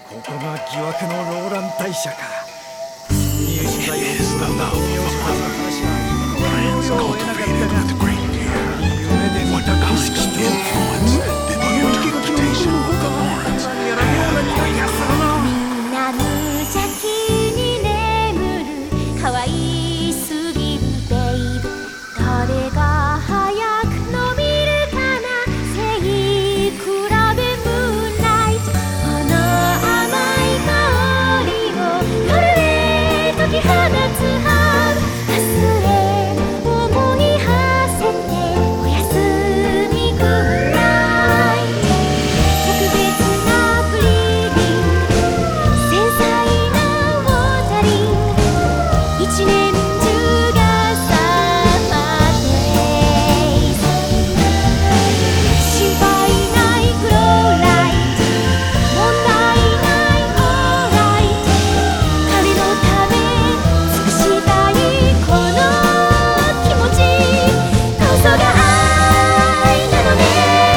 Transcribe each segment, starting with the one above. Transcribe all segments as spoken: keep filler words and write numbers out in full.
ここが疑惑のローラン大社か。入手剤を盗んだ名字たちの話は一向に思いを得なかったが、夢で見た景色と人気が決める他が何やら妙な匂いがするな。 みんな無邪気に眠る可愛すぎるベイブ、誰が早く伸びるかな、背比べムーンライト、この甘い香りを夜へ解き放つハーブ、明日へ思い馳せておやすみグッナイト、特別なブリーディング、繊細なウォータリング、一年中がサマーデイズ、心配ないグローライト、問題ないオーライト、彼のため尽くしたいこの気持ちこそが愛なのね。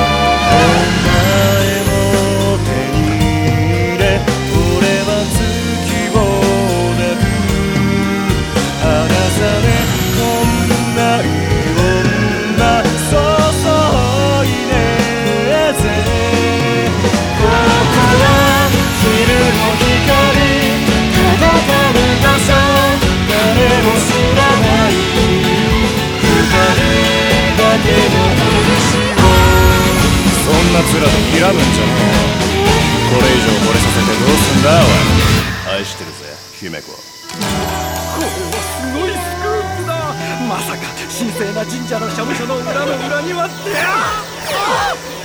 前も手に入れ俺は月をなく離されこんない女注いでぜ、ここは昼の光届かぬ場所、誰も知らない二人だけの話を、そんな面で睨むんじゃねえ。これ以上惚れさせてどうすんだおい。愛してるぜ姫子。 これはすごいスクープだ。まさか神聖な神社の社務所の裏の裏にはって。あっ